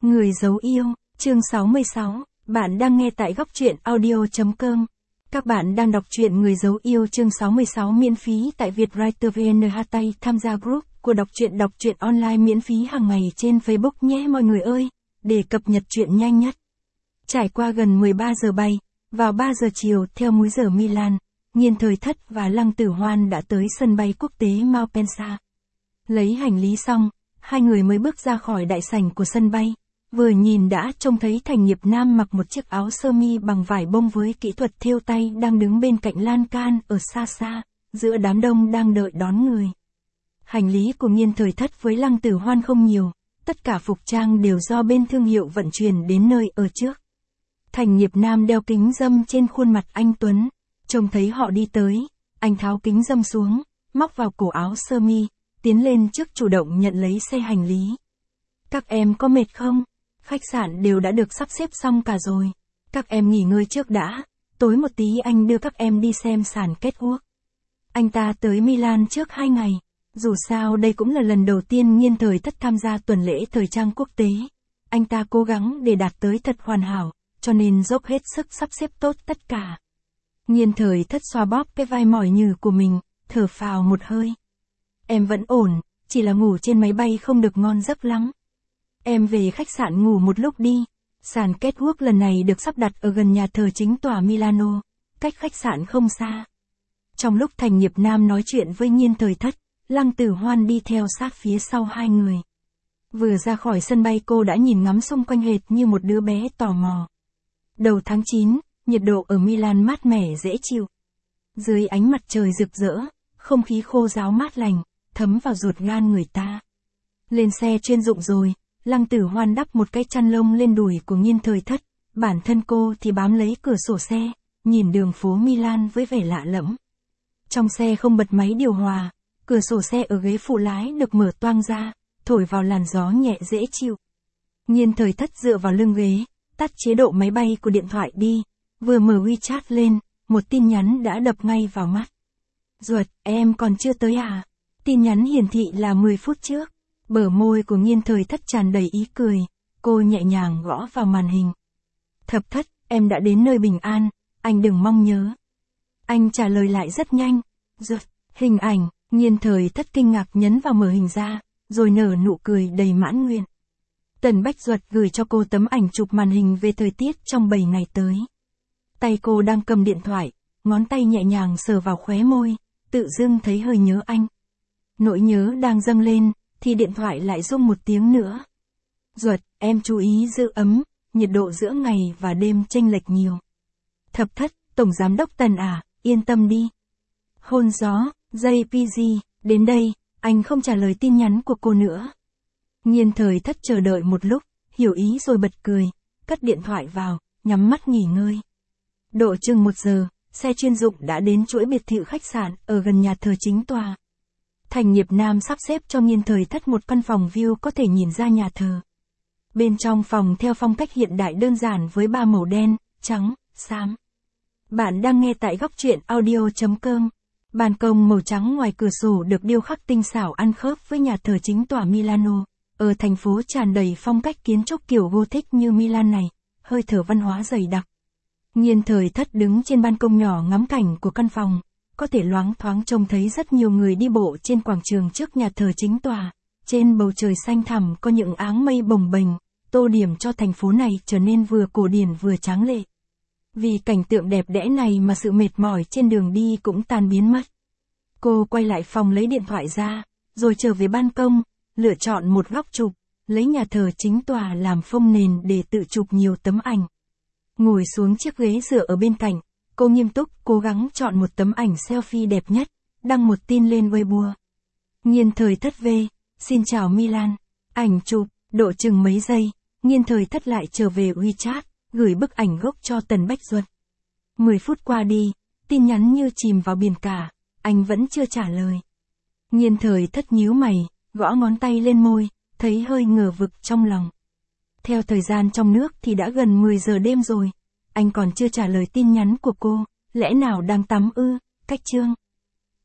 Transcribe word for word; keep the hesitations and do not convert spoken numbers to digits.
Người giấu yêu, chương sáu mươi sáu, bạn đang nghe tại góc truyện audio.com. Các bạn đang đọc truyện Người giấu yêu chương sáu mươi sáu miễn phí tại Vietwriter vê en hát tay tham gia group của đọc truyện đọc truyện online miễn phí hàng ngày trên Facebook nhé mọi người ơi, để cập nhật truyện nhanh nhất. Trải qua gần mười ba giờ bay, vào ba giờ chiều theo múi giờ Milan, Nhiên Thời Thất và Lăng Tử Hoan đã tới sân bay quốc tế Malpensa. Lấy hành lý xong, hai người mới bước ra khỏi đại sảnh của sân bay. Vừa nhìn đã trông thấy Thành Nghiệp Nam mặc một chiếc áo sơ mi bằng vải bông với kỹ thuật thêu tay đang đứng bên cạnh lan can ở xa xa, giữa đám đông đang đợi đón người. Hành lý của Nhiên Thời Thất với Lăng Tử Hoan không nhiều, tất cả phục trang đều do bên thương hiệu vận chuyển đến nơi ở trước. Thành Nghiệp Nam đeo kính râm trên khuôn mặt anh tuấn, trông thấy họ đi tới, anh tháo kính râm xuống, móc vào cổ áo sơ mi, tiến lên trước chủ động nhận lấy xe hành lý. Các em có mệt không? Khách sạn đều đã được sắp xếp xong cả rồi. Các em nghỉ ngơi trước đã, tối một tí anh đưa các em đi xem sàn catwalk. Anh ta tới Milan trước hai ngày, dù sao đây cũng là lần đầu tiên Nhiên Thời Thất tham gia tuần lễ thời trang quốc tế. Anh ta cố gắng để đạt tới thật hoàn hảo, cho nên dốc hết sức sắp xếp tốt tất cả. Nhiên Thời Thất xoa bóp cái vai mỏi nhừ của mình, thở phào một hơi. Em vẫn ổn, chỉ là ngủ trên máy bay không được ngon giấc lắm. Em về khách sạn ngủ một lúc đi. Sàn catwalk lần này được sắp đặt ở gần nhà thờ chính tòa Milano, cách khách sạn không xa. Trong lúc Thành Nghiệp Nam nói chuyện với Nhiên Thời Thất, Lăng Tử Hoan đi theo sát phía sau hai người. Vừa ra khỏi sân bay cô đã nhìn ngắm xung quanh hệt như một đứa bé tò mò. Đầu tháng chín, nhiệt độ ở Milan mát mẻ dễ chịu. Dưới ánh mặt trời rực rỡ, không khí khô ráo mát lành, thấm vào ruột gan người ta. Lên xe chuyên dụng rồi. Lăng Tử Hoan đắp một cái chăn lông lên đùi của Nhiên Thời Thất, bản thân cô thì bám lấy cửa sổ xe, nhìn đường phố Milan với vẻ lạ lẫm. Trong xe không bật máy điều hòa, cửa sổ xe ở ghế phụ lái được mở toang ra, thổi vào làn gió nhẹ dễ chịu. Nhiên Thời Thất dựa vào lưng ghế, tắt chế độ máy bay của điện thoại đi, vừa mở WeChat lên, một tin nhắn đã đập ngay vào mắt. Ruột, em còn chưa tới à? Tin nhắn hiển thị là mười phút trước. Bờ môi của Nhiên Thời Thất tràn đầy ý cười, cô nhẹ nhàng gõ vào màn hình. Thập Thất, em đã đến nơi bình an, anh đừng mong nhớ. Anh trả lời lại rất nhanh. Ruột, hình ảnh, Nhiên Thời Thất kinh ngạc nhấn vào mở hình ra, rồi nở nụ cười đầy mãn nguyện. Tần Bách Duật gửi cho cô tấm ảnh chụp màn hình về thời tiết trong bảy ngày tới. Tay cô đang cầm điện thoại, ngón tay nhẹ nhàng sờ vào khóe môi, tự dưng thấy hơi nhớ anh. Nỗi nhớ đang dâng lên, thì điện thoại lại rung một tiếng nữa. Duật, em chú ý giữ ấm, nhiệt độ giữa ngày và đêm chênh lệch nhiều. Thập Thất, Tổng Giám đốc Tần à, yên tâm đi. Hôn gió, gi pê giê, đến đây, anh không trả lời tin nhắn của cô nữa. Nhiên Thời Thất chờ đợi một lúc, hiểu ý rồi bật cười, cất điện thoại vào, nhắm mắt nghỉ ngơi. Độ chừng một giờ, xe chuyên dụng đã đến chuỗi biệt thự khách sạn ở gần nhà thờ chính tòa. Thành Nghiệp Nam sắp xếp cho Nhiên Thời Thất một căn phòng view có thể nhìn ra nhà thờ. Bên trong phòng theo phong cách hiện đại đơn giản với ba màu đen, trắng, xám. Bạn đang nghe tại góc truyện audio.com. Ban công màu trắng ngoài cửa sổ được điêu khắc tinh xảo ăn khớp với nhà thờ chính tòa Milano. Ở thành phố tràn đầy phong cách kiến trúc kiểu Gothic như Milan này, hơi thở văn hóa dày đặc. Nhiên Thời Thất đứng trên ban công nhỏ ngắm cảnh của căn phòng. Có thể loáng thoáng trông thấy rất nhiều người đi bộ trên quảng trường trước nhà thờ chính tòa. Trên bầu trời xanh thẳm có những áng mây bồng bềnh, tô điểm cho thành phố này trở nên vừa cổ điển vừa tráng lệ. Vì cảnh tượng đẹp đẽ này mà sự mệt mỏi trên đường đi cũng tan biến mất. Cô quay lại phòng lấy điện thoại ra, rồi trở về ban công, lựa chọn một góc chụp, lấy nhà thờ chính tòa làm phông nền để tự chụp nhiều tấm ảnh. Ngồi xuống chiếc ghế dựa ở bên cạnh. Cô nghiêm túc cố gắng chọn một tấm ảnh selfie đẹp nhất, đăng một tin lên Weibo. Nhiên Thời Thất về, xin chào Milan. Ảnh chụp, độ chừng mấy giây, Nhiên Thời Thất lại trở về WeChat, gửi bức ảnh gốc cho Tần Bách Duật. mười phút qua đi, tin nhắn như chìm vào biển cả, anh vẫn chưa trả lời. Nhiên Thời Thất nhíu mày, gõ ngón tay lên môi, thấy hơi ngờ vực trong lòng. Theo thời gian trong nước thì đã gần mười giờ đêm rồi. Anh còn chưa trả lời tin nhắn của cô, lẽ nào đang tắm ư? Cách chương.